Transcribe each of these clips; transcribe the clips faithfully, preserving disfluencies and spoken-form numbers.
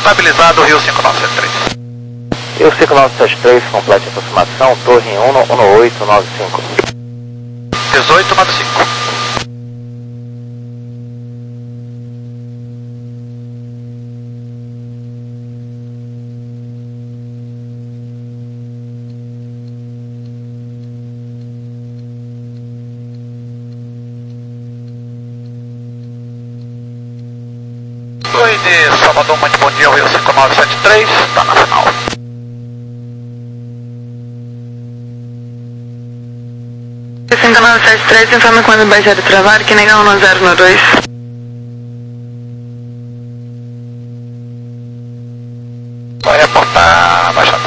estabilizado Rio cinco nove sete três. Rio cinco nove sete três, complete a aproximação, torre um um oito nove cinco. dezoito nove cinco. Torre de Salvador, muito bom dia, Rio cinco nove sete três, está na final. cinco nove sete três, informe quando baixar de travar, que nega um zero no dois. Vai reportar baixada.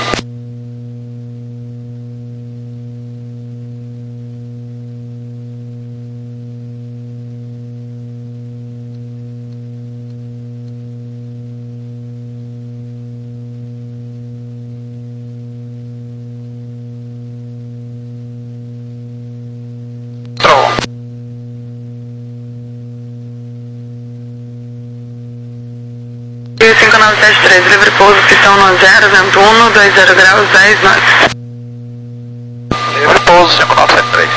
Rio cinco nove sete três, livre pouso, pistão no zero, vento um, dois zero graus, dez knots. Livre pouso cinco nove sete três.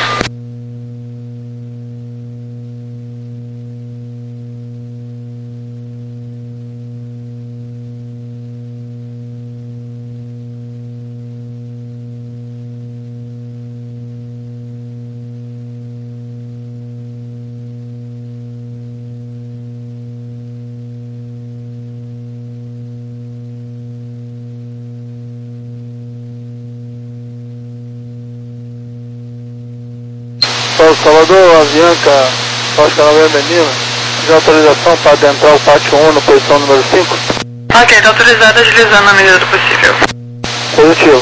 Salvador, Avianca, Oscar Novembro Menina, de autorização para adentrar o pátio um na posição número cinco? Ok, está autorizado, agilizando na medida do possível. Positivo.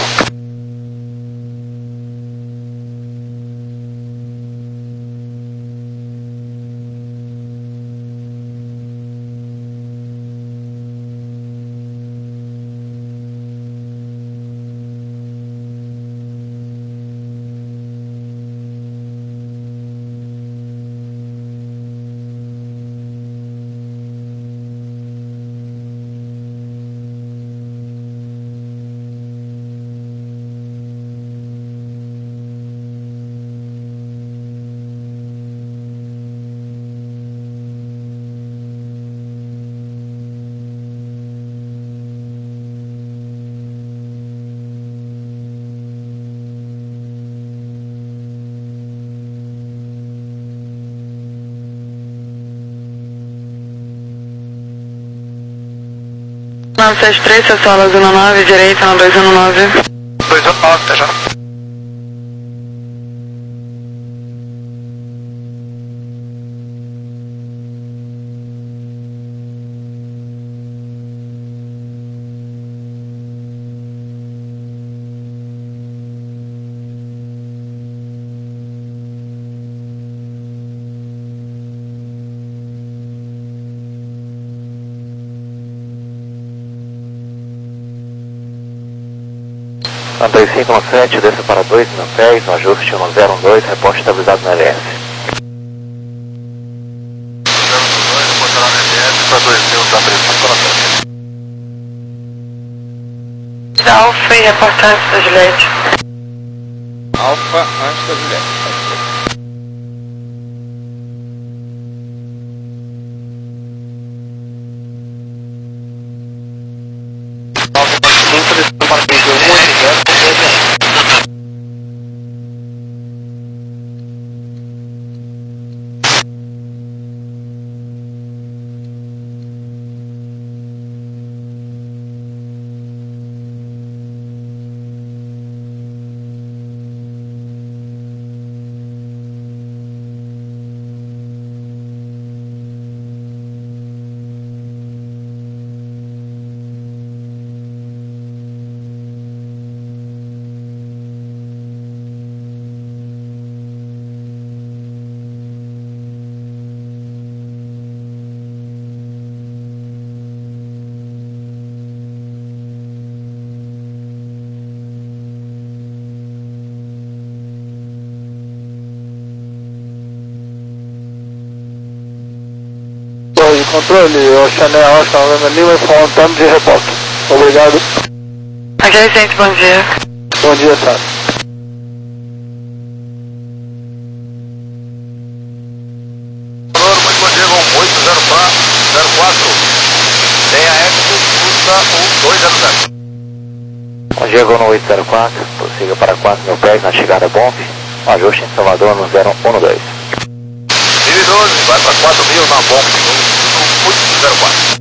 nove sete três, seu solo azul nove, direita no dois um nove. dois um nove, tá já. Andrei cinco nove sete, desça para dois mil pés, no ajuste um zero um dois, reporte estabilizado no L S. zero um dois, reportará no L S para dois mil, da pressão para Alfa e reportar da Juliette. Alfa antes da Juliette. controle, Oceané Oscar November Lima, informando de reporte. Obrigado. Ok, gente, bom dia. Bom dia, Sara. Muito bom dia, com oito zero quatro. Tenha éxito, custa o dois zero zero. Bom dia, no oito zero quatro, prossiga para quatro mil pés na chegada Bonf, um ajuste em Salvador no zero um dois. mil e doze, vai para quatro mil na Bonf, no oito zero quatro.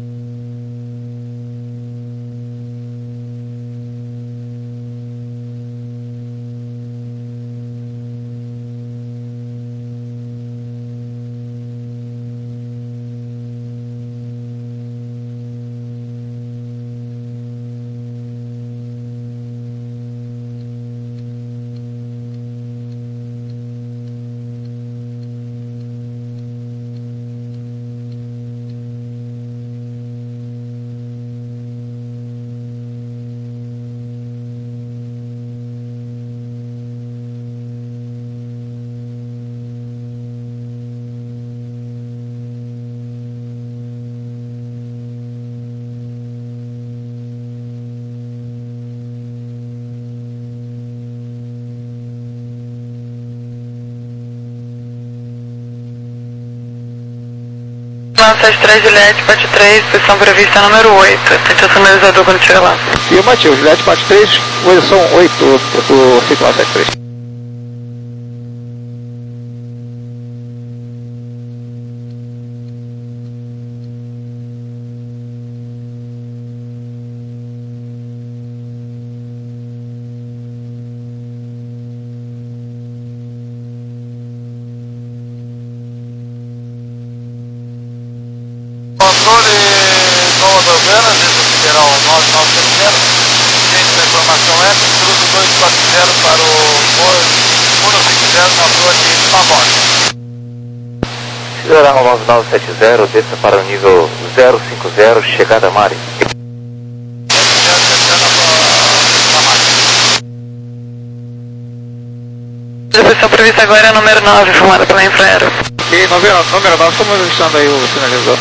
nove sete três, Juliette, parte três, posição prevista número oito. Tente o sinalizador quando estiver lá. Afirmativo, Juliette, parte três, posição oito do cinco nove sete três. Controle Nova Dogana, desde Federal nove nove sete zero. Gente, a informação é cruzo dois quatro zero para o um cinco zero na rua de Pavone. Federal nove nove sete zero, desça para o nível zero cinco zero, chegada Mari. A posição prevista agora é a número nove, formada pela Infraero. E número nove, estamos ajustando aí o sinalizador.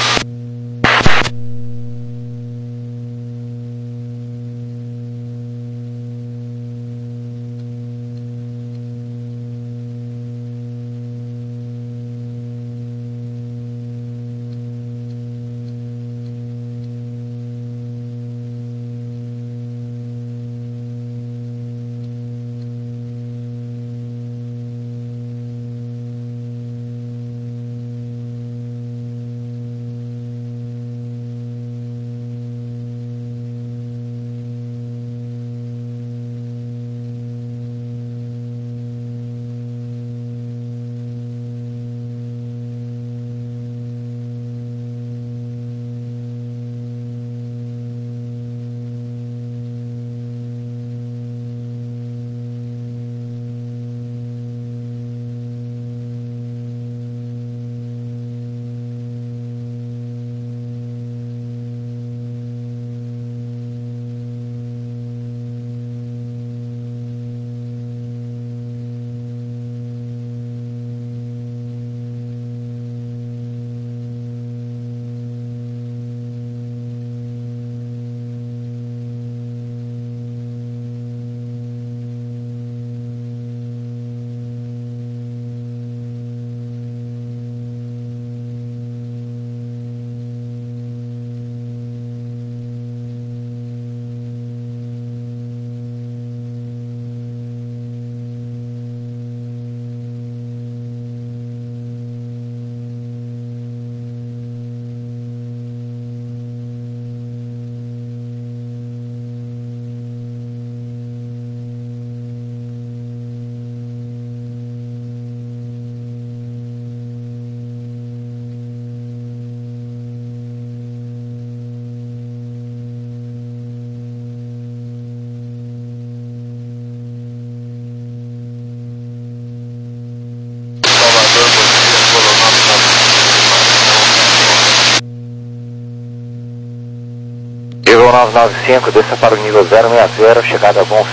Nível nove nove cinco, desça para o nível zero seis zero, chegada Bonf.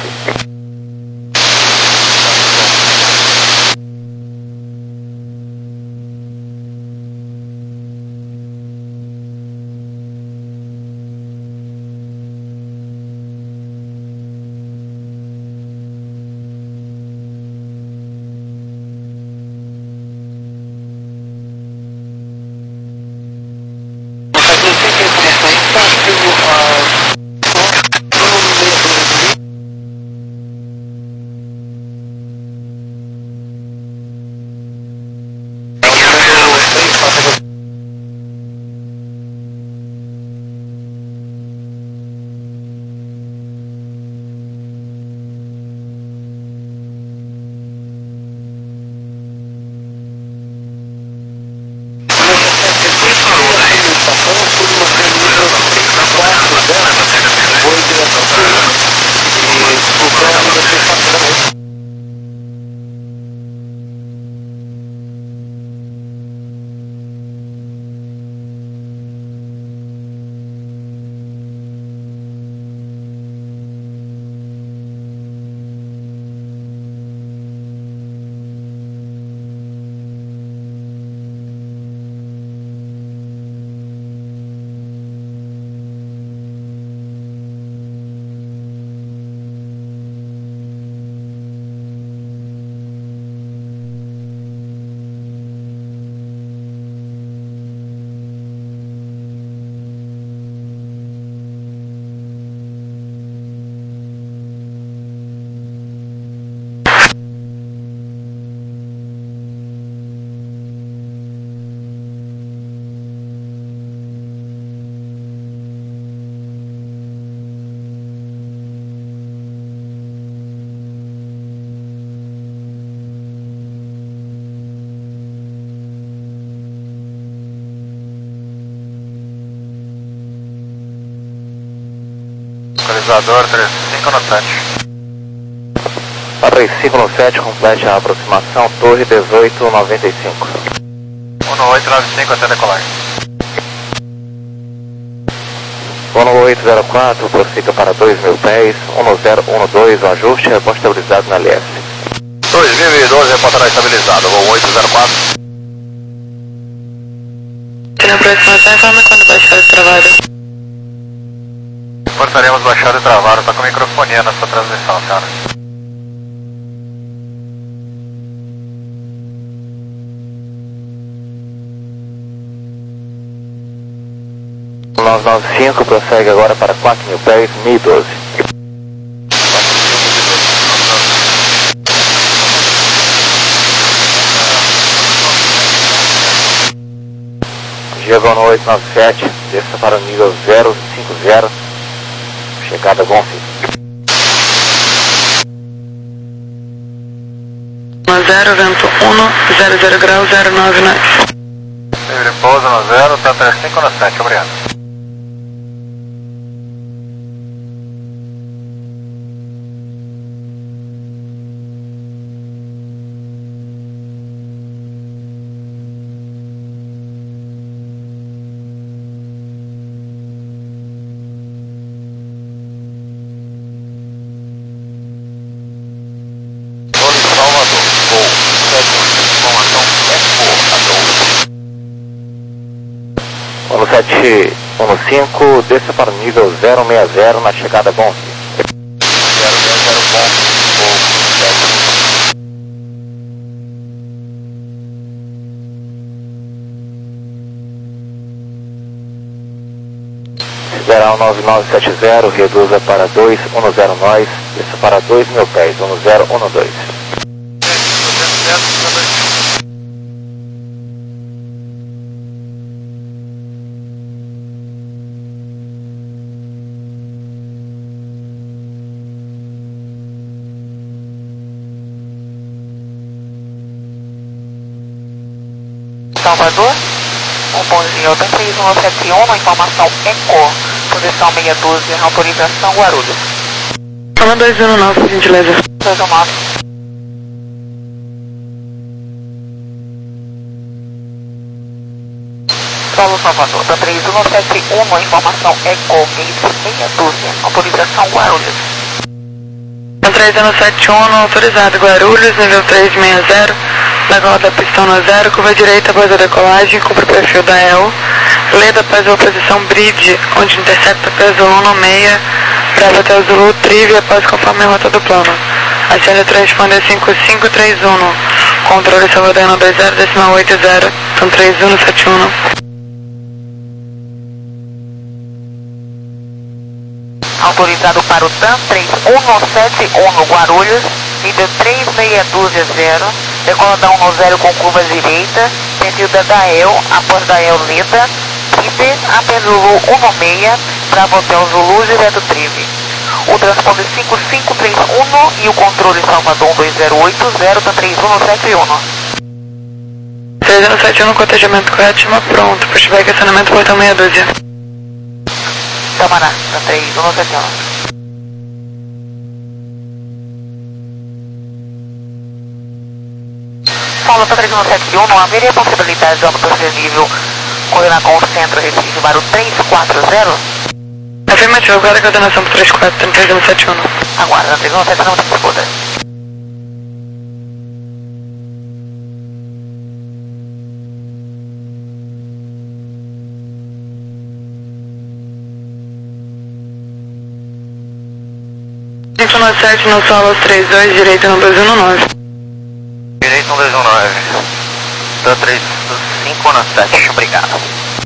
estabilizador três cinco no sete. três cinco no sete, complete a aproximação, torre dezoito noventa e cinco. um no oito nove cinco até decolagem. um no oito zero quatro, prossiga para dois mil pés, um no zero um dois, o ajuste, reponte estabilizado na L S. dois mil e doze, reportará estabilizado, voo oito zero quatro. Na aproximação, informa quando baixar o travado. Reportaremos baixado e travado, tá com microfonia nessa transmissão, cara. nove nove cinco, prossegue agora para quatro mil pés, mil e doze. Diego no oito nove sete, desça para o nível zero cinco zero, chegada bom fim. zero, vento um, zero zero grau, zero nove nove. Livre pouso no zero, tá três cinco no sete, obrigado. um sete um cinco, desça para o nível zero seis zero na chegada bom fim. zero zero zero bom, Sideral nove nove sete zero, reduza para dois um zero nós, desça para dois mil pés, um zero um dois. Salvador, um bonzinho oitenta e um setenta e um, informação ECO, posição meia dúzia, autorização Guarulhos. Fala dois um nove, por gentileza. dois um nove. Solo Salvador, da três um setenta e um, informação ECO, meia dúzia, autorização Guarulhos. três um sete um, autorizado Guarulhos, nível três seis zero. Legal da pistão no zero, curva direita após a decolagem, cumpre o perfil da E L. Leda após a posição bridge, onde intercepta peso um no meia, Bravo até o Zulu, trive após conforme a rota do plano. Acende transponder cinco cinco três um, controle Salvador no dois zero decimal oito zero, então três um sete um. Autorizado para o T A M três um sete um no Guarulhos, nível três seis dúzia zero, decola da um no zero com curva direita, perfil da Dael, após Dael Leda, trive, A P Zulu um no meia, Bravo Hotel Zulu, direto trive. O transponder cinco cinco três um e o controle Salvador dois zero oito zero, tá três um sete um. três um sete um, cotejamento correto, chama pronto, pushback, acionamento portão meia dúzia. Tamará, tá três um sete um. Paulo, tá três um sete um, não haveria possibilidade de âmbito nível coordenar com o centro Recife para o três quatro zero? Afirmativo, agora a coordenação para três quatro, três um sete um. Aguarda, três um sete um, tá disputa. cinco um sete no solo três dois, direito no dois um nove. Direito no dois um nove. Tá três cinco no sete, obrigado.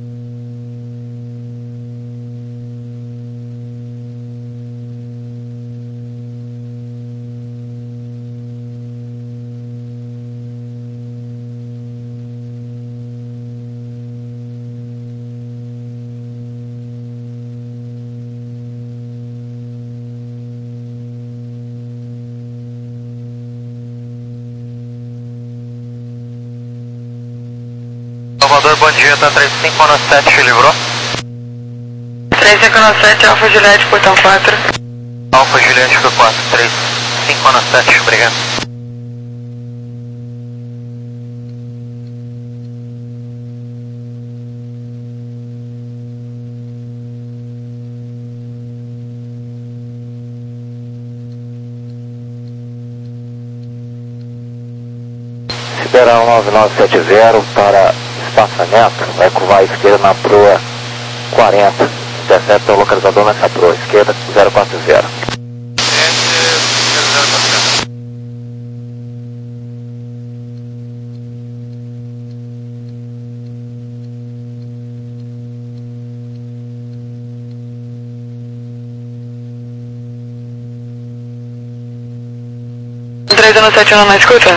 Salvador, bom dia, tá três cinco no sete, livrou? três cinco sete, Alfa Juliette, portão quatro. Alfa Juliette fica quatro, três, cinco no sete, obrigado. Sideral nove nove sete zero para espaçamento, vai curvar à esquerda na proa quarenta, intercepta o localizador nessa proa, esquerda zero quatro zero. três um sete um na escuta.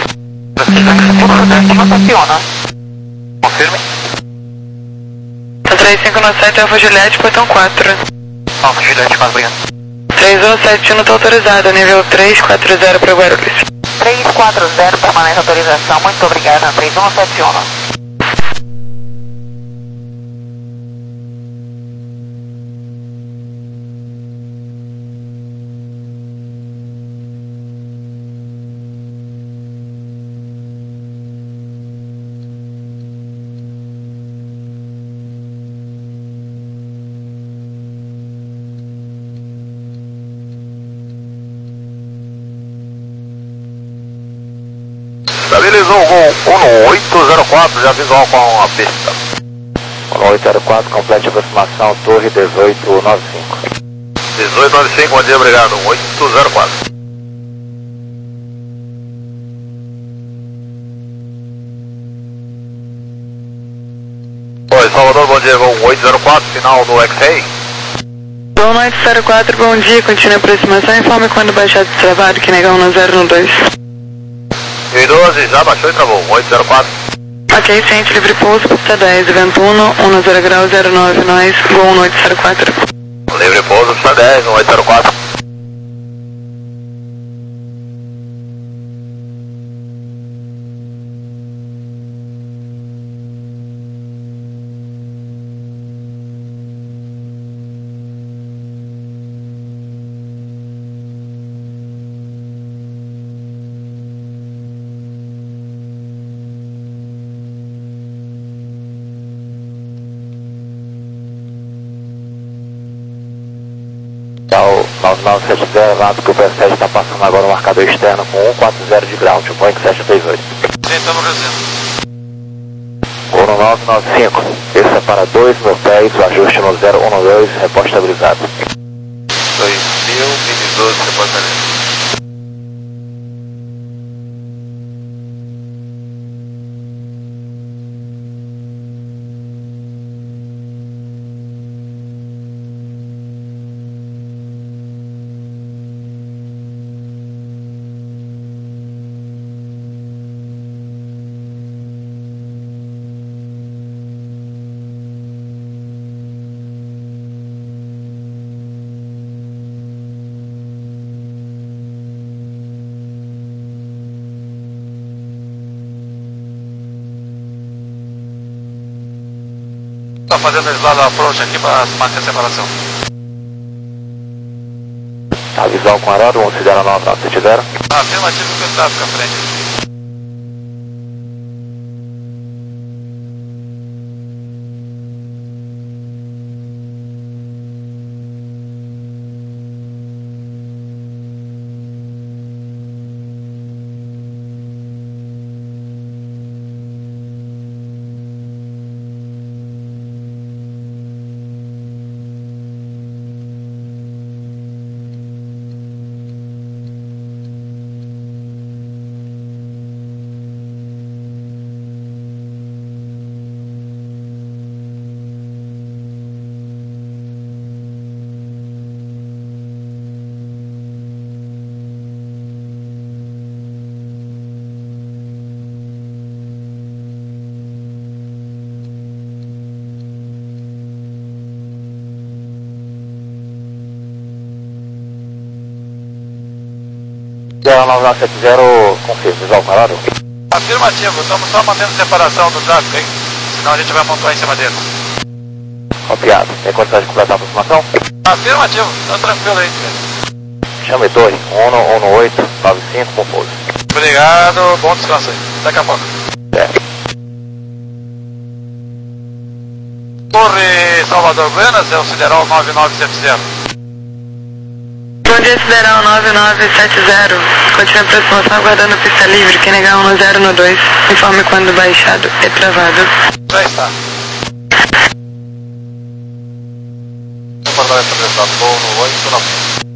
Confirme. três cinco nove sete, Alfa Juliette, portão quatro. Alfa Juliette, quatro, obrigado. três um sete um, está autorizado, nível três quatro zero para Guarulhos. três quatro zero, permanece autorização, muito obrigada, três um sete um. Estabilizou com um oito zero quatro, já visual com a pista. um oito zero quatro, complete aproximação, torre dezoito noventa e cinco. dezoito noventa e cinco, bom dia, obrigado, um oito zero quatro. Oi, Salvador, bom dia, um oito zero quatro, final do X-Ray. um oito zero quatro, bom dia, continue a aproximação, informe quando baixar de travado, que negão no zero no dois. mil e doze, já baixou e travou, um oito zero quatro. Ok, ciente, livre pouso, pista dez, vento um, um zero grau, zero nove, nós, gol um oito zero quatro. Livre pouso, pista dez, um oito zero quatro. Então, nove nove sete zero, Nato que o P sete está passando agora o marcador externo com um quatro zero de grau, tipo Boeing sete três oito. Sim, estamos reduzindo. Gol nove nove cinco, esse é para dois mil pés, o ajuste no zero um dois, repórter estabilizado. dois mil e doze, reportamento. Está fazendo eles lá da approach aqui para manter a separação. Tá, visual com aeródromo, considera nove nove sete zero. Afirmativo que o tráfego à frente. zero nove nove sete zero, confirma, visual com aeródromo. Afirmativo, estamos só mantendo separação do tráfego, hein? Senão a gente vai montar em cima dele. Copiado, tem condição de completar a aproximação? Afirmativo, tá tranquilo aí. Chame Torre, um um oito nove cinco com pouso. Obrigado, bom descanso aí. Daqui a pouco. É. Torre Salvador Buenas, é o Sideral nove nove sete zero. Bom dia, Sideral nove nove sete zero. Continua a aproximação aguardando pista livre. Quem negar um zero no dois, informe quando baixado e travado. Já está. Comportamento apresentado, voo no oito nove.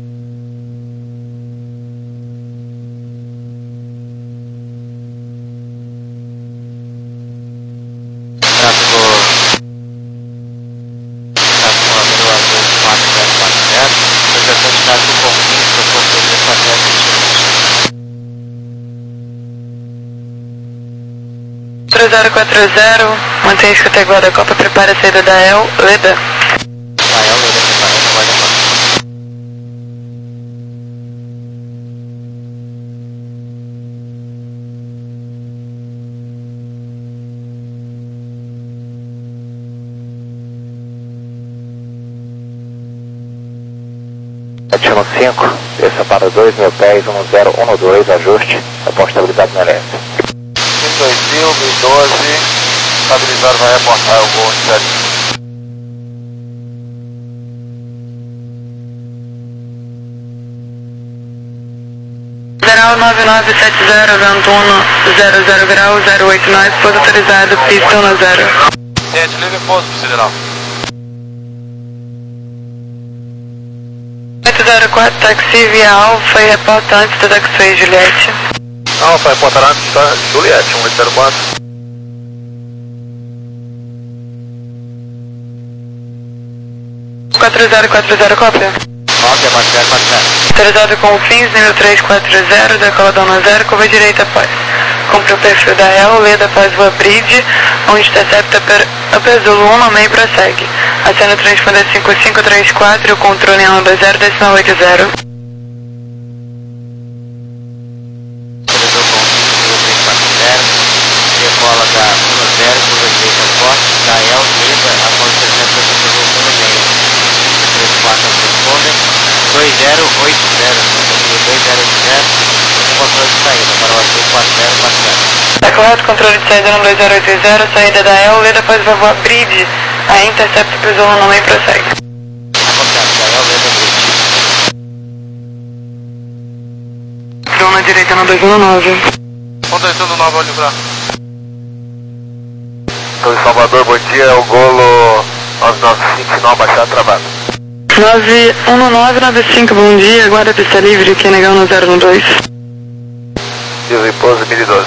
zero quatro zero, mantenha a escuta guarda Copa, prepara a saída da E L, Leda. Da E L, Leda, prepara, guarda Copa. sete um cinco, desça para dois mil pés, um zero um dois, ajuste, aposta estabilizado no L S. dois mil, mil e doze, estabilizado vai reportar o voo sete. Sideral nove nove sete zero, vento um zero zero grau, zero oito nove, pouso autorizado, pista um zero. Gente, livre pouso pro Sideral. oito zero quatro, taxi via Alfa e reporta antes do taxi Juliette. Alfa, reportará antes da Juliette, um oito zero quatro. quatro zero quatro zero, cópia. Cópia, quatro zero quatro zero. Autorizado com fins, nível três quatro zero, decoladão no zero, curva direita após. Cumpre o perfil da E L, Leda após o bridge, onde intercepta Upper Zulu um no meio e prossegue. Acena o transponder cinco cinco três quatro e o controle em um dois zero, decimal oito zero. Autorizou com fins, nível três quatro zero, decola da um zero, curva direita forte, da E L, Leda após o intercepta Upper Zulu um no meio. três quatro transponder, dois zero oito zero, dois zero oito zero, controle de saída para o azul quatro zero quatro zero. Está correto, controle de saída no dois zero oito zero, saída da E L, Leda após o voar bridge, aí intercepta Upper Zulu no meio e prossegue. Acontece, da E L, Leda bridge. Deu na direita no dois um nove. um dois um nove, olho branco. Torre Salvador, bom dia, é o Golo nove nove cinco, sinal baixado travado. nove um nove nove cinco, bom dia, guarda pista livre, quem negar um zero no dois. Deus e pouso, mil e doze.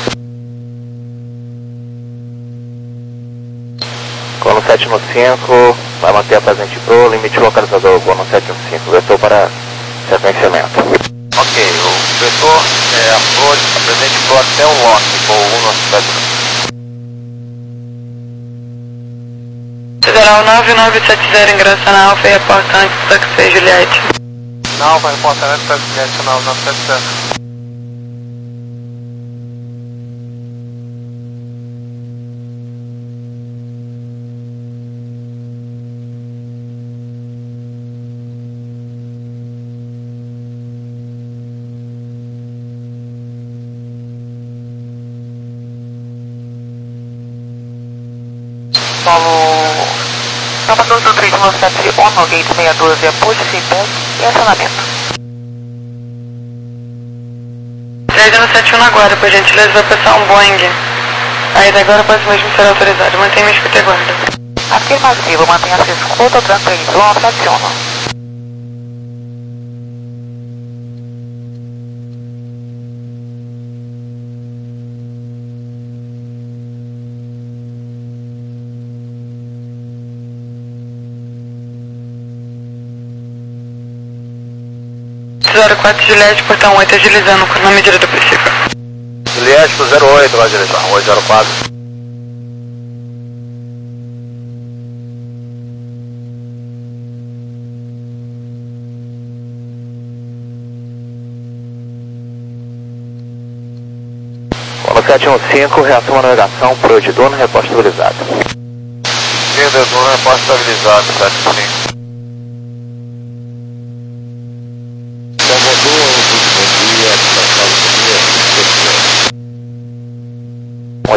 Golo sete um cinco, vai manter a presente pro limite localizador, Golo sete um cinco, vetor para sequenciamento. Ok, o vetor é a flor, a presente flor até o lock, voo um no cidade. Sideral nove nove sete zero, ingressa na Alfa e reporta antes do taxi Juliette. Não, vai reportar antes da Juliette, não, não sete zero. Solo Salvador do três mil sete um, gate seis um dois, apoio, feedback e acionamento. três zero sete um na guarda, por gentileza, vai passar um Boeing. Aí da agora pode mesmo ser autorizado, mantenha a escuta e guarda. Afirmativo, mantenha-se escuta, o trânsito Y sete um. zero quatro Juliette, portão oito, agilizando na medida do possível. Juliette pro zero oito, vai direção, oito zero quatro. Golo sete um cinco, reação à navegação, pro de dono, reposto estabilizado. Líder do reposto estabilizado, sete cinco.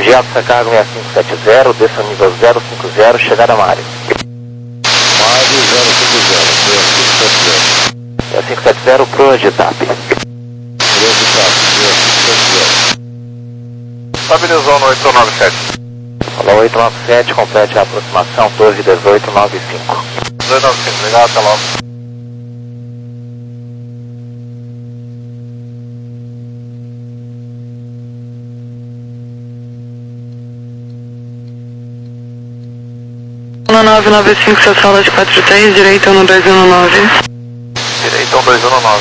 Objeto Sacargo seis cinco sete zero, desça nível zero cinco zero, chegada a Mário. Mário zero cinco zero, seis cinco sete zero. seis cinco sete zero, pro de TAP. Pro de TAP, seis cinco sete zero. Estabilizou no oito nove sete. Olá, oito nove sete, complete a aproximação, torre dezoito nove cinco. dezoito nove cinco, obrigado, até logo. um nove nove cinco, seu sala de quatro três, direita um dois um nove. Direita um dois um nove.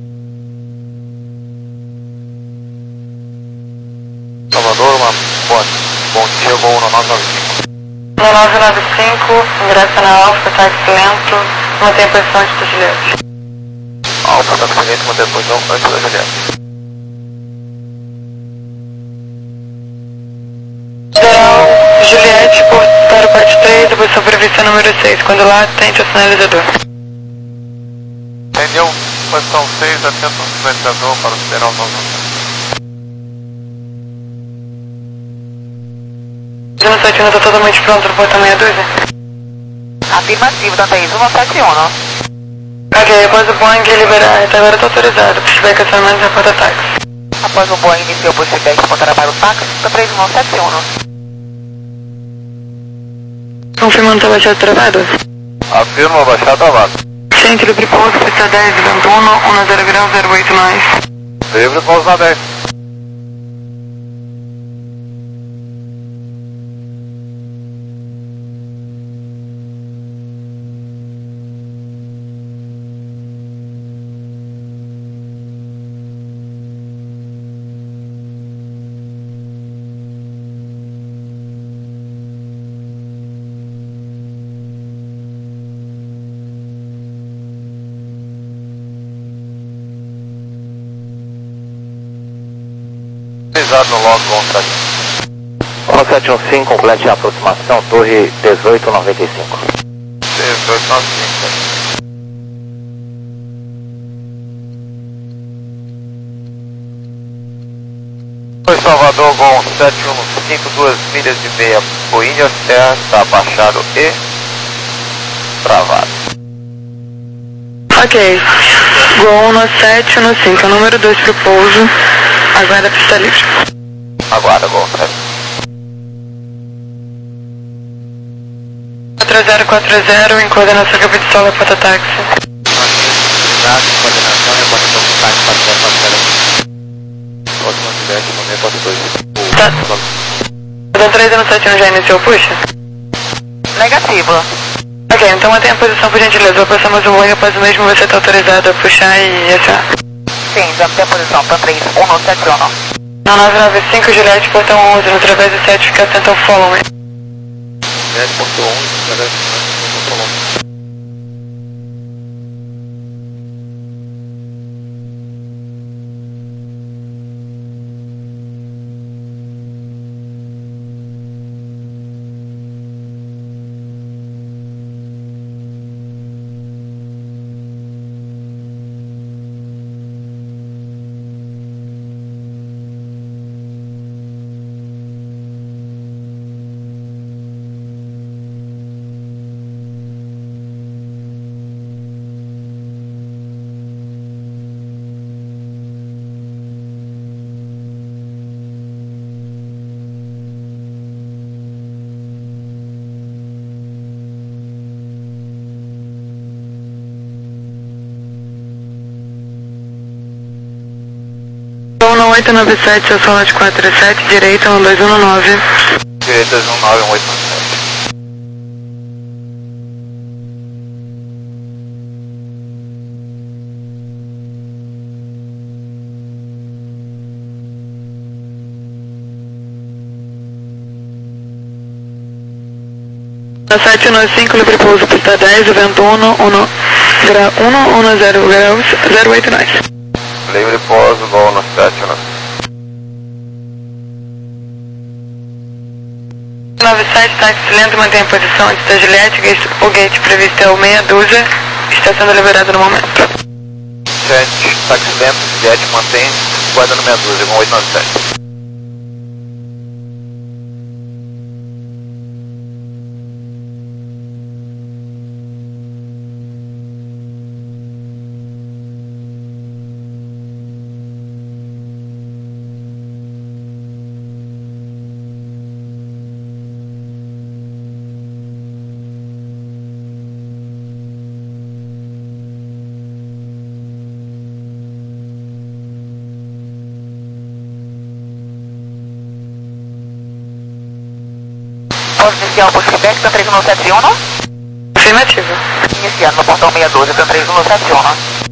Salvador, uma boa, bom dia, voo um nove nove cinco. um nove nove cinco, ingressa na Alfa, táxi lento, mantém a posição antes da Juliette. Alfa, táxi lento, mantém a posição antes da Juliette. Federal, Juliette, para o parte três, a posição prevista número seis, quando lá, atente ao sinalizador. Entendeu? Posição seis, atento ao sinalizador para o Federal nove nove cinco. um sete um está totalmente pronto no portão meia dúzia? Afirmativo, Dante um sete um. Ok, após o Boeing liberar, até agora está autorizado. Pushback acionamento e porta táxi. Após o Boeing iniciou o pushback, apontará para o táxi, Dante um sete um. Confirmando está baixado travado? Afirma, baixar travado. Centro livre pouso, pista dez, vento um, um zero grau, zero oito nove. Livre, pouso na dez. No log contra um sete um cinco, complete a aproximação, torre dezoito noventa e cinco. dezoito noventa e cinco. Foi Salvador, Gol sete um cinco, duas milhas e meia, Boinha Serra, está abaixado e travado. Ok, Gol no sete um cinco, número dois para o pouso, aguarda a pista livre. Aguarda, Gol sete. quatro zero quatro zero, em coordenação capital da porta táxi. Coordenação e aproximação com táxi para a porta. Próxima Juliette, mandei porta dois. Tá. O três um sete um já iniciou o push? Negativo. Ok, então mantenha a posição por gentileza. Vou passar mais um Boeing, após o mesmo você está autorizado a puxar e acionar. Sim, já tem a posição, Dante um sete um. um nove nove cinco, Juliette, portão onze, no através do sete, fica atento ao follow me. Juliette, portão onze, através do follow me. oito nove sete, seu sala de quatro sete, direita um dois um nove. Direita dois um nove, um oito nove sete. sete um cinco, livre pouso, pista dez, vento um, um, grau, um, um zero graus, zero oito nove. Livre pouso, Gol no sete um. nove sete, táxi lento, mantém a posição antes da Juliette, o gate previsto é o meia dúzia, está sendo liberado no momento. sete, táxi lento, Juliette, mantém, guarda no meia dúzia, com oito nove sete. Posso iniciar o feedback, TAM três um sete um? Afirmativo. Iniciando no portão seis um dois, TAM três um sete um.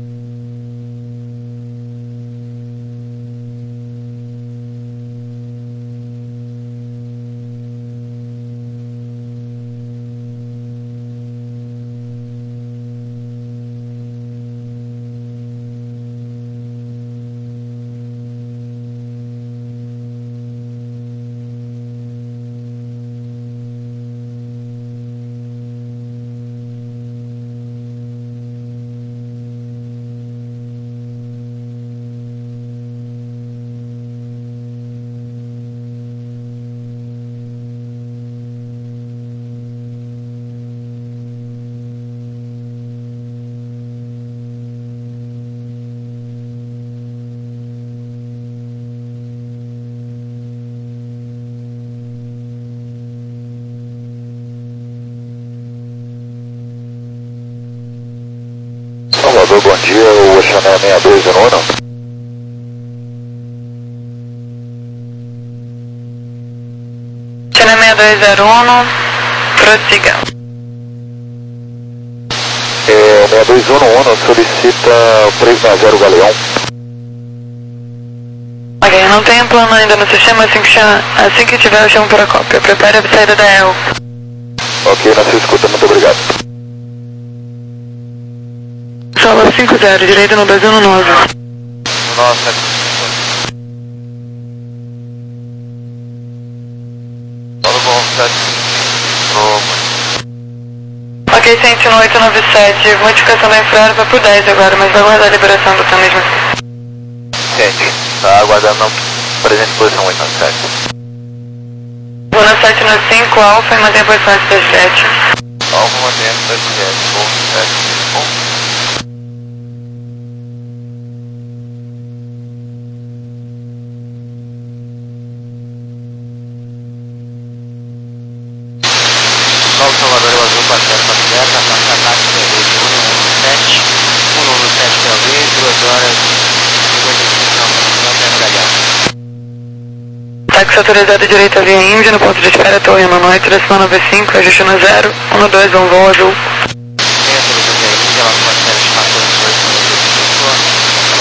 Salvador, bom dia, o Oceané seis dois zero um. China seis dois zero um, prossiga. É, seis dois um um solicita o três seis zero Galeão. Ok, não tem plano ainda no sistema, assim que, chama, assim que tiver eu chamo para a cópia. Prepare a saída da E L. Ok, na sua escuta, muito obrigado. Solo cinco zero, direito no dois um nove. Nossa, Paulo bom, sete. Ok, cento e um oito nove sete, modificação da infraero vai por dez agora, mas vai guardar a liberação do TAM mesmo assim. Sente, tá aguardando não presente posição oito nove sete. Vou na sete no cinco, alfa e mantém a posição de sete. Alfa mantendo sete bom, sete, bom. Salve Salvador, eu azul quatro zero quatro zero, na placa táxi P V de um um sete, um um sete P V, duas horas cinquenta e cinco minutos, até no Galeão. Táxi autorizado direito à via Índia, no ponto de espera Torre no noite, décima nove cinco, ajuste no zero, um dois um, voo azul. Dentro do via Índia, ela pode ser espaço dezoito minutos,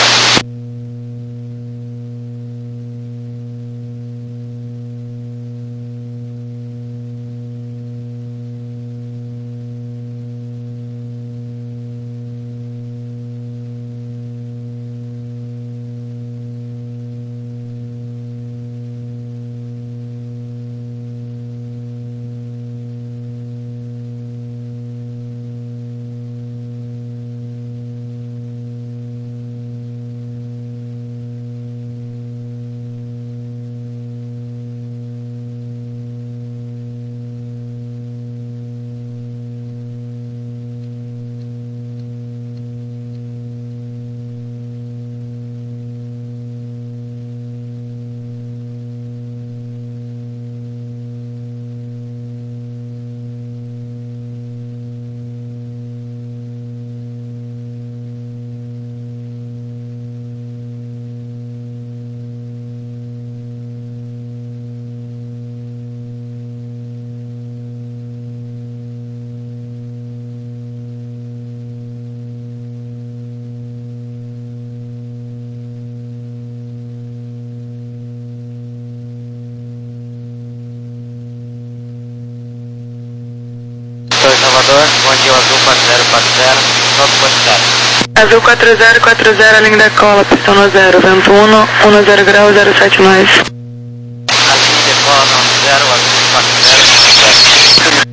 Salvador, bom dia, azul quatro zero quatro zero, sobe quantidade. Azul quatro zero quatro zero, linha da cola, pistão no zero, vento um, um zero grau, zero sete nós. A linha de cola no zero, azul quatro zero quatro zero.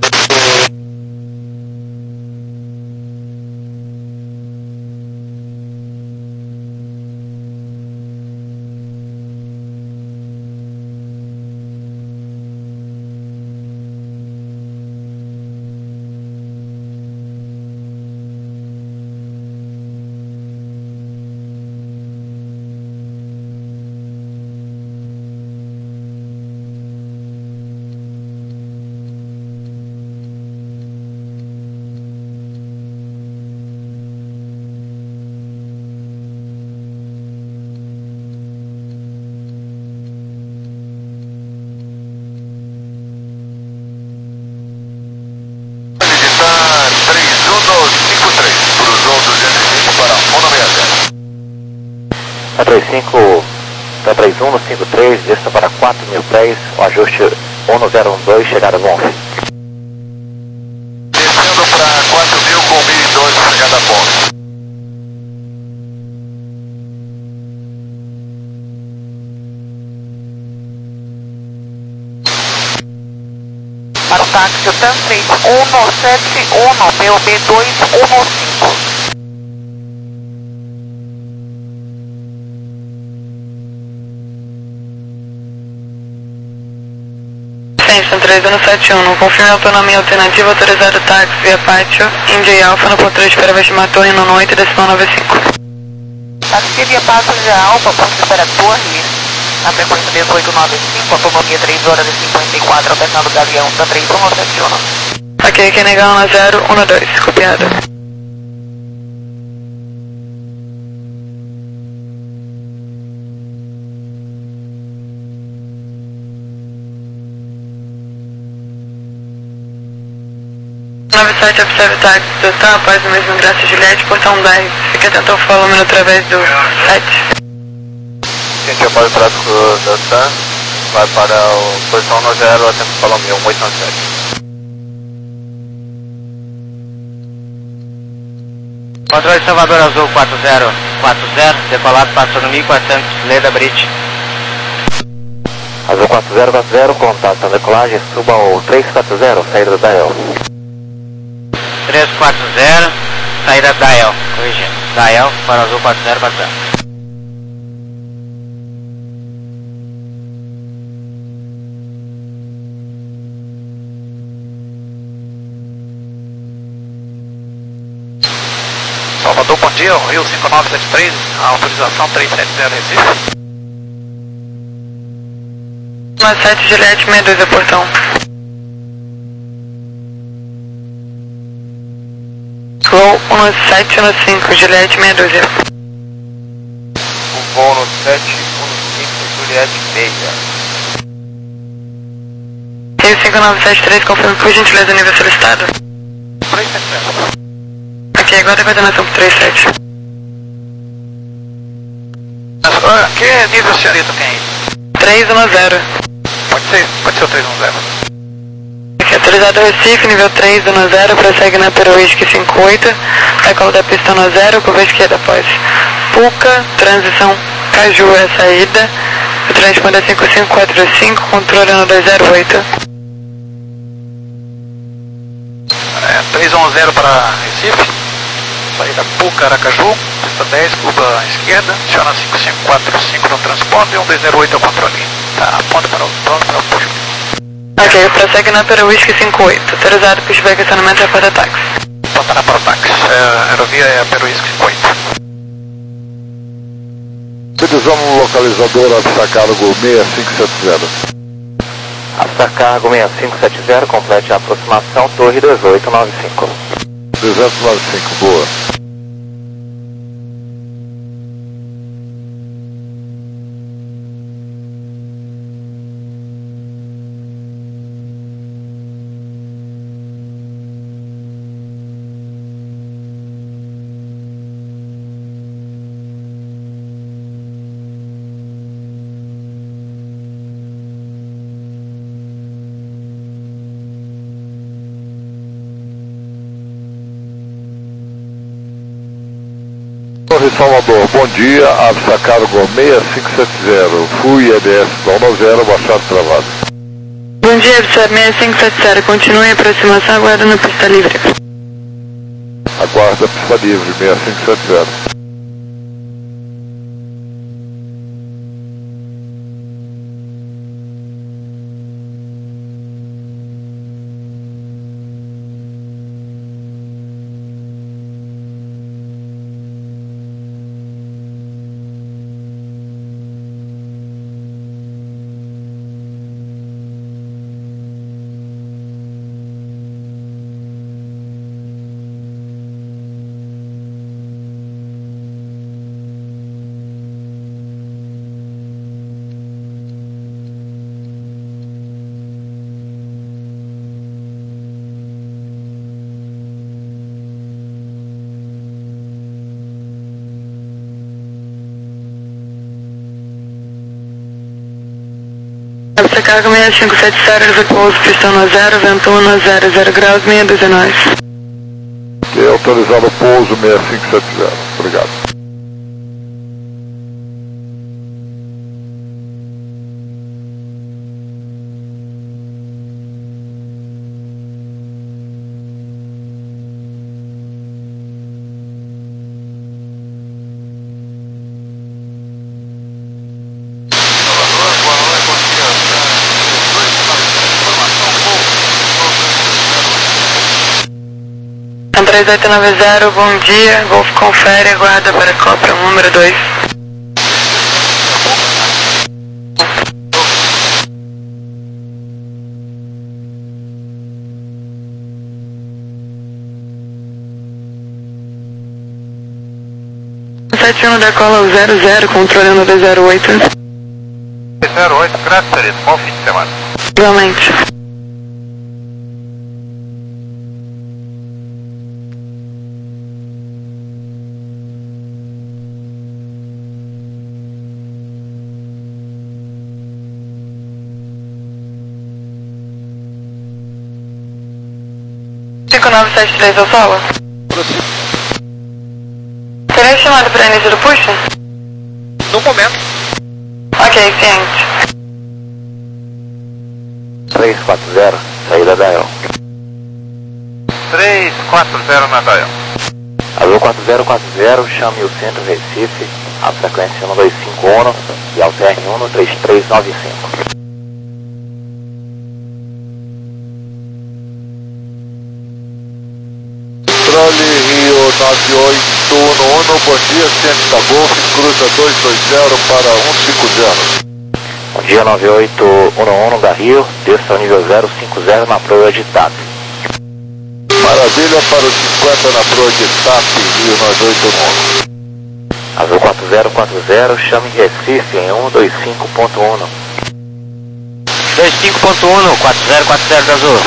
três cinco, três um no cinco três, desça para quatro mil pés, o ajuste um zero um dois, chegada Bonf. Descendo para quatro mil com mil e dois, chegada Bonf. Para o táxi, o TAM três um sete um, P O B dois um cinco. Centro três um sete um, confirme a autonomia alternativa, autorizado táxi via pátio, India Alpha no ponto três para Vestimar Torre, no oito, decimal noventa e cinco. Táxi via pátio de Alfa, ponto espera Torre, na frequência dezoito noventa e cinco, autonomia três horas e cinquenta e quatro, alternando Gavião, TAM três um sete um. Ok, que negar um zero um dois, copiado. nove sete, observe táxi, total, após o mesmo ingresso Juliette, portão dez. Fique atento ao volume através do sete. Gente, após o tráfego da TAM, vai para o posição no zero, atento ao volume um oito nove sete. Controle Salvador Azul quatro zero quatro zero, decolado passando mil e quatrocentos, Leda Bridge. Azul quatro zero quatro zero, contato na decolagem, suba ao três quatro zero, saída da El. três quatro zero, saída da El, corrigindo, da El para Azul quatro zero quatro zero. Salvador, bom dia, Rio cinco nove sete três, autorização três sete zero Recife. nove sete, Juliette sessenta e dois, é portão. Voo um sete um cinco, Juliette sessenta e dois, é. O voo no sete um cinco, Juliette meia. Rio cinco nove sete três, confirme por gentileza o nível solicitado. três sete zero. Ok, aguarda a coordenação por três sete. Ah, que nível senhorita tem aí? três um zero. Pode ser, pode ser o três um zero. Ok, autorizado Recife, nível três um zero, prossegue na Peruísque cinquenta e oito, decola da pista no zero, curva esquerda após Puca, transição Caju é a saída, o transponder cinco cinco quatro cinco, controle no dois zero oito. É, três um zero para Recife, saída Puca, Aracaju, pista dez, curva esquerda, aciona cinco cinco quatro cinco no transponder, um dois zero oito é o controle. Tá, aponta para o pronto para o puxo. Ok, prossegue na Peruísque cinquenta e oito, autorizado pushback acionamento e porta táxi. Ponta na Parotax, é, aerovia é a Peruísque cinquenta. Divisão no localizador Absacargo seis cinco sete zero. Absacargo seis cinco sete zero, complete a aproximação, Torre dois oito nove cinco. duzentos e noventa e cinco, boa. Torre Salvador, bom dia, Absacargo seis cinco sete zero, fui E D S Dona zero, baixado travado. Bom dia, seis cinco sete zero, continue a aproximação, aguarda na pista livre. Aguarda pista livre, seis cinco sete zero. Essa carga seis cinco sete zero, ele pouso, pistão no zero, vento um, zero, zero graus, meia dúzia nós. E autorizado o pouso seis cinco sete zero. Obrigado. três oito nove zero, bom dia, Golf confere, aguarda para cópia número dois. sete um decola o zero zero, controlando o zero oito. zero oito, graças a Deus, bom fim de semana. Igualmente. cinco nove sete três, eu solo? Seria chamado para início do push? No momento. Ok, ciente. três quatro zero, saída da El. três quatro zero na Dael. Azul quatro zero quatro zero, chame o centro Recife, a frequência um dois cinco um e alterne um três três nove cinco. Trole Rio nove oito um um, bom dia, ciente da Golf, cruza dois dois zero para um cinco zero. Bom dia, nove oito um um da Rio, desça ao nível zero cinco zero na proa de TAP. Maravilha, para o cinquenta na proa de TAP, Rio nove oito um um. Azul quatro zero quatro zero, chame Recife em um dois cinco ponto um. dois cinco ponto um, quatro zero quatro zero da Azul.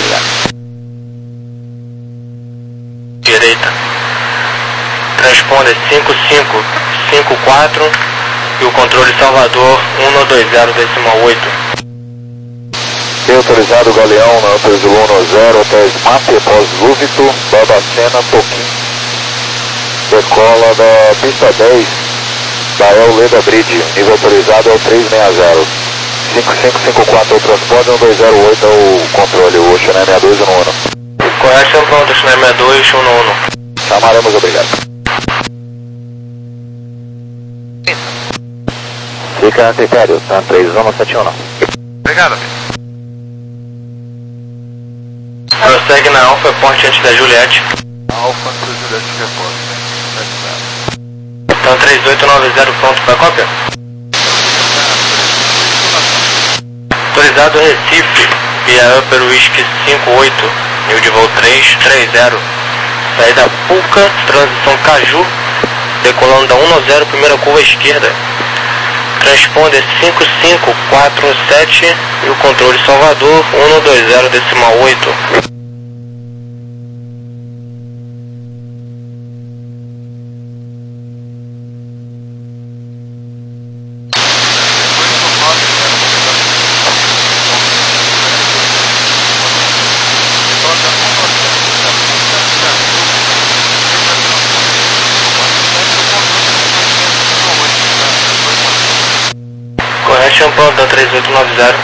Direita. Transponder cinco cinco cinco quatro e o controle Salvador um dois zero decimal oito. Tem autorizado Galeão na Antezulu no zero até SMAP, pós-Lúvito, Babacena, Toquim. Decola da pista dez, da El Leda Bridge, nível autorizado é o três seis zero. cinco cinco cinco quatro é o transponder, um dois zero oito é o controle, o Oceané sessenta e dois um um. Correção pronto, Oceané sessenta e dois um um. Chamaremos, obrigado. Fica a critério, tá três um sete um. Obrigado, amigo. Prossegue na Alfa, porte antes da Juliette. Alfa, Juliette, repórter. Então três oito nove zero pronto para cópia? Autorizado Recife, via Upper Whisky cinco oito, nível de voo três três zero. Saída Pulca, transição Caju, decolando da um zero, primeira curva esquerda. Transponder cinco cinco quatro sete e o controle Salvador um dois zero decimal oito. Correction pronto, três oito nove zero.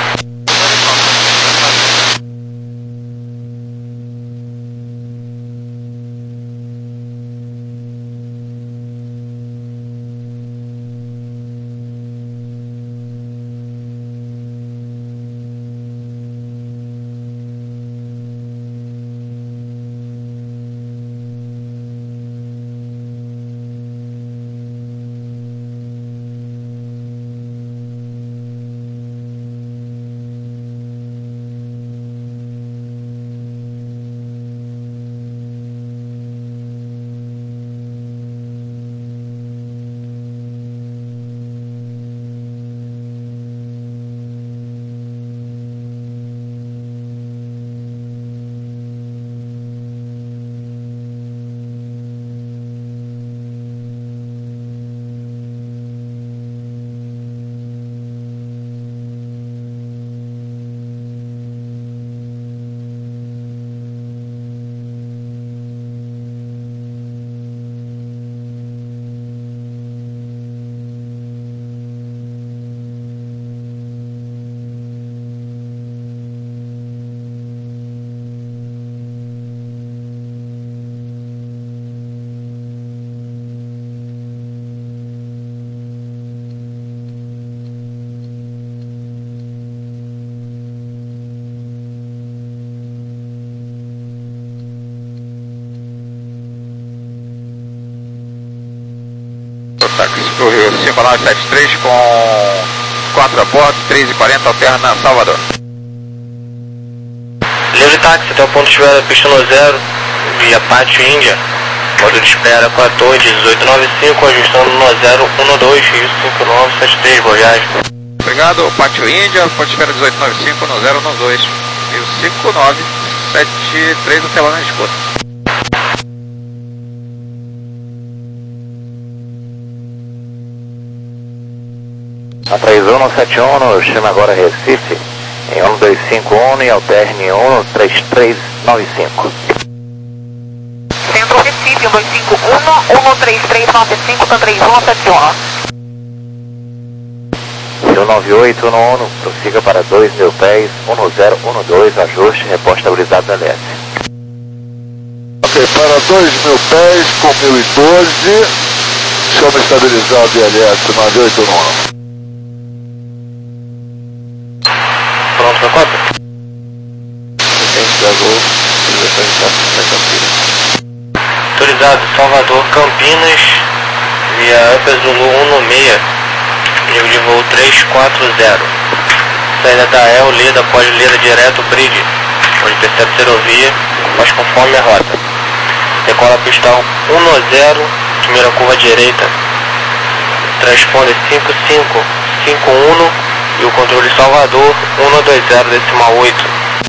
táxi pro Rio cinco nove sete três com quatro a bordo, três e quarenta, alterna Salvador. Livre táxi até o ponto de espera pista no zero, via Pátio Índia, modo de espera com a torre dezoito noventa e cinco, ajustando no zero um dois, Rio cinco nove sete três, boa viagem. Obrigado, Pátio Índia, ponto de espera dezoito noventa e cinco no zero um dois, Rio cinco nove sete três, até lá na escuta. A três um sete um, chama agora Recife, em um dois cinco um e alterne um três três nove cinco. Centro Recife, um dois cinco um, um três três nove cinco, tá três um sete um. Rio nove oito um um, prossiga para dois mil pés, um zero um dois, ajuste, reposta estabilizado da L S. Ok, para dois mil pés com mil e doze, chama estabilizado de L S nove oito um um. Pronto para cota? Autorizado Salvador Campinas, via Upper Zulu um seis, nível de voo três quatro zero. Saída da E L, Leda, pode Leda direto Bridge, onde percebe serovia, mas conforme a rota. Decola a pista um zero, primeira curva direita, transponder cinco cinco cinco um e o controle Salvador um dois zero decimal oito.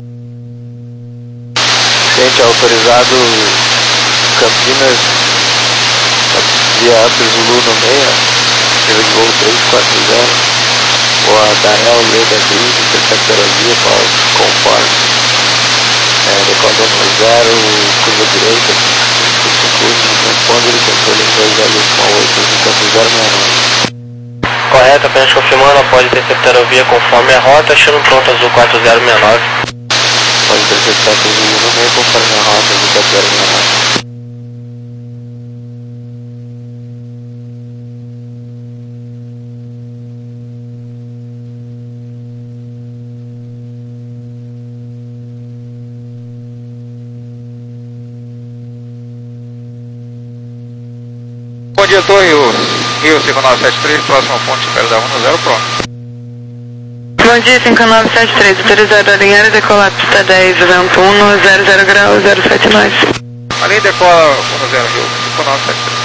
Gente, autorizado Campinas via Upper Zulu no meio, nível de voo três quatro zero, o da E L, Leda Bridge, percebe serovia, conforme. É, decola um zero, curva direita, cinco cinco um, transponder e controle um dois zero decimal oito, Campo zero seis nove. Correto, apenas confirmando, pode interceptar a via conforme a rota, achando pronto azul quatro zero seis nove. Pode interceptar a via no meio conforme a rota, azul quatro zero seis nove. Bom dia, Torre Rio cinco nove sete três, próximo ponte de espera da um zero, pronto. Bom dia, cinco nove sete três, autorizado a alinhar e decolar pista dez, vento um, zero zero grau, zero sete nove. Ali decola um zero, Rio cinco nove sete três.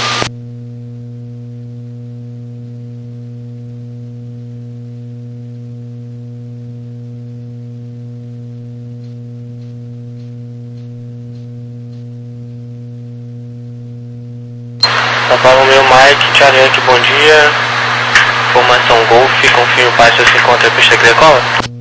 São Paulo, meu Mike, Charlie Yankee, bom dia. Formação Golf, confirme o passo se encontra a pista que decola.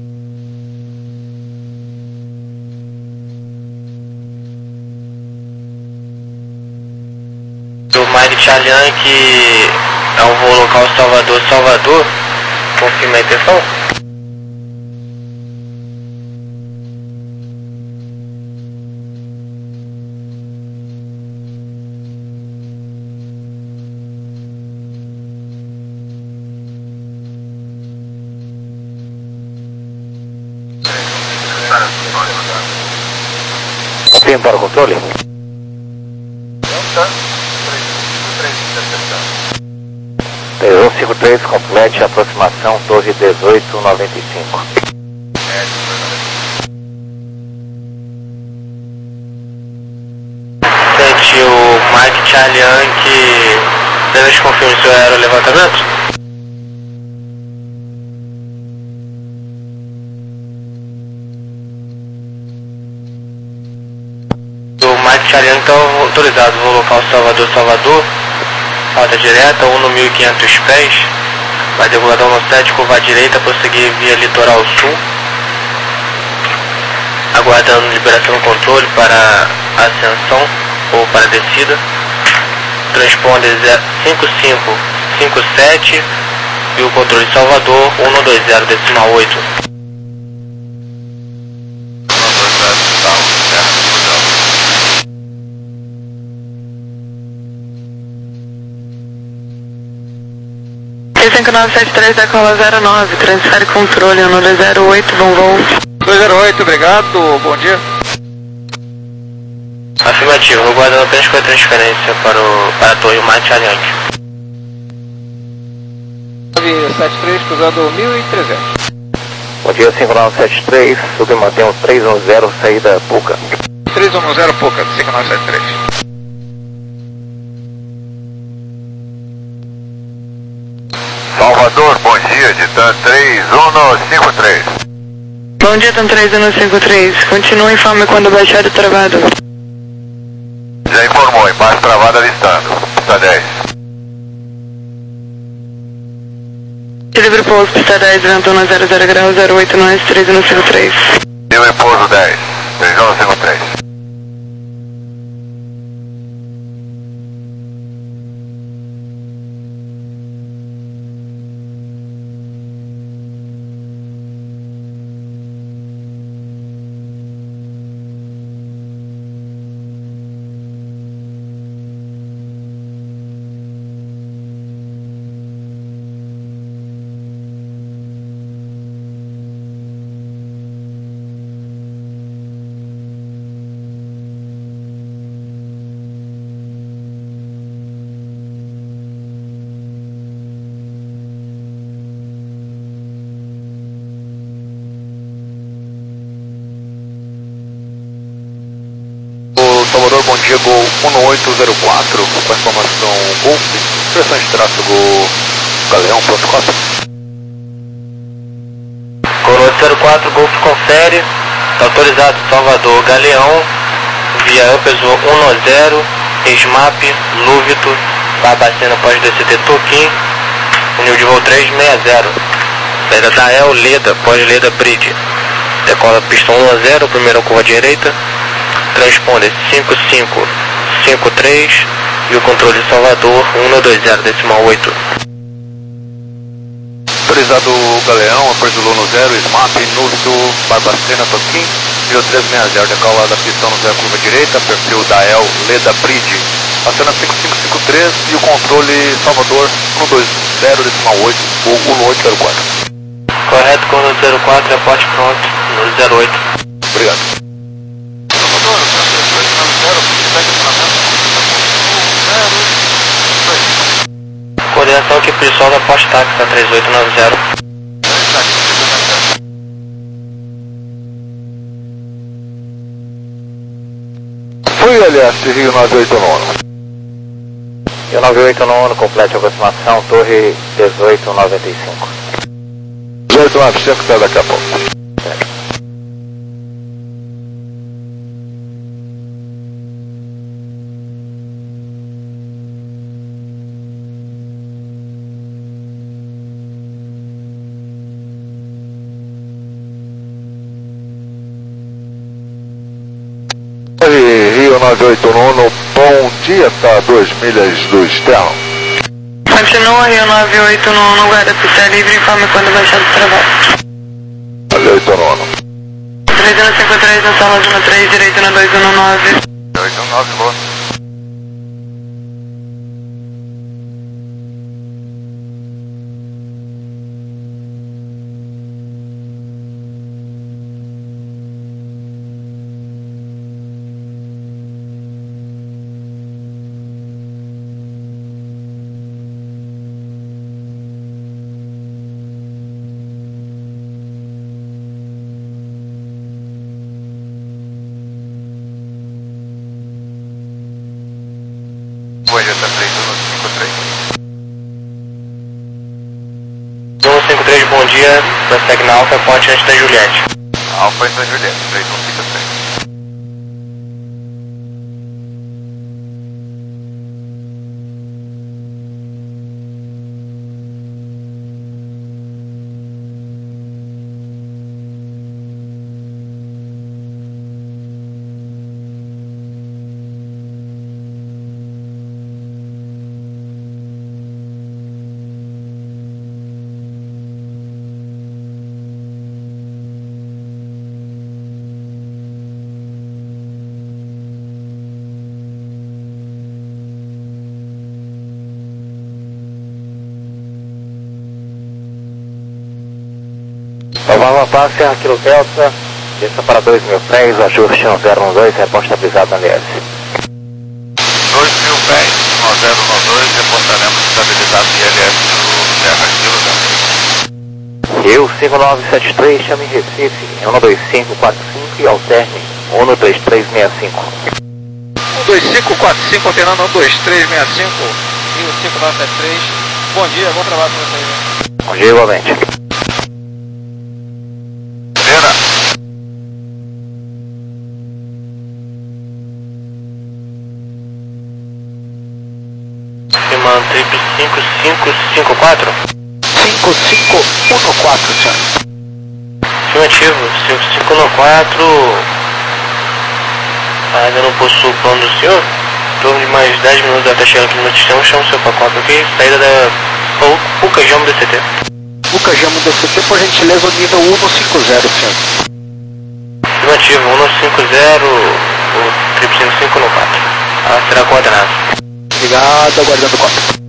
O Mike, Charlie Yankee, é o voo local Salvador, Salvador. Confirma a intenção. Sim, para o controle. três um cinco três, complete a aproximação, torre dezoito noventa e cinco. Sente o Mike Charlie Yankee, apenas confirme seu aerolevantamento. Charlie Yankee está autorizado, voo local Salvador, Salvador, rota direta, um no mil e quinhentos pés, vai decoladão no sete, curva à direita, prosseguir via litoral sul, aguardando liberação do controle para ascensão ou para descida, transponder cinco cinco cinco sete e o controle Salvador um dois zero decimal oito. cinco nove sete três, decola zero nove, transfere controle um dois zero oito, bom voo. dois zero oito, obrigado, bom dia. Afirmativo, aguardando apenas com a transferência para, o, para a torre Mike Charlie Yankee. nove sete três, cruzando mil e trezentos. Bom dia, cinco nove sete três, sub mantém o três um zero, saída Puca. três um zero Puca, cinco nove sete três. Salvador, bom dia, de TAM três um cinco três. Bom dia, TAM três um cinco três. Continua informe quando baixado travado. Já informou, embaixo travado avistando. Pista dez. Livre pouso, pista dez, vento um zero zero grau, zero oito nove, três um cinco três. Livre pouso dez, três um cinco três. Salvador, bom dia, Gol um oito zero quatro, com a informação Golf, expressão de tráfego Galeão, ponto quatro. Gol oito zero quatro, Golf confere, está autorizado Salvador Galeão, via Upesua um zero, Esmap, Lúvito, Barbacena pós D C T Toquim, nível de voo três seis zero, saída da El, Leda, pós Leda Bridge, decola pista um zero, primeira curva direita, transponder cinco cinco cinco três e o controle Salvador um dois zero decimal oito. Autorizado Galeão, Aperto no zero, Smap, Núvito, Barbacena, Toquim, nível três seis zero, decola da pista no zero, curva direita, perfil da El, Leda Bridge, acena cinco cinco cinco três e o controle Salvador um dois zero decimal oito, ou um oito zero quatro. Correto, com no zero quatro, reporte pronto, no zero oito. Obrigado. Coordenação aqui pessoal da Poste Táxi, tá três oito nove zero. Fui, L S, Rio nove oito nove. Rio nove oito nove, complete a aproximação, torre dezoito noventa e cinco. dezoito noventa e cinco, até daqui a pouco. Rio nove oito nove, bom dia, tá dois milhas do externo. Continua Rio nove oito nove, guarda pista livre, informe quando baixado travado. nove oito nove. três um cinco três na sala zona três, direito na dois um nove. dois um nove, boa. Bom dia, TAM três um cinco três. um cinco três, bom dia, prossegue na Alfa, ponte antes da Juliette. Alfa e Juliette, três um cinco três. Salvador Passe, Aquilo Delta, desça para dois mil pés, ajuste no zero um dois, reponte estabilizado na L S. dois mil pés, no zero um dois, reportaremos estabilidade de L S no Terra Aquilo Delta. cinco nove sete três, chame Recife, um dois cinco quatro cinco e alterne um dois três seis cinco. um dois cinco quatro cinco, alternando um dois três seis cinco e o cinco nove sete três. Bom dia, bom trabalho para vocês. Né? Bom dia, igualmente. Vera. Firmando triplo cinco cinco cinco quatro. cinco cinco um quatro, senhor. Afirmativo, cinco cinco um quatro. Ainda não possuo o plano do senhor. Em torno de mais dez minutos até chegar aqui no meu sistema, chamo o seu pacote, ok? Saída da Puca Jamo D C T. Puca Jamo D C T, por gentileza, o nível cento e cinquenta, senhor. Afirmativo, cento e cinquenta, o triplo cinco cinco um quatro. Ah, será coordenado. Obrigado, aguardando o copo.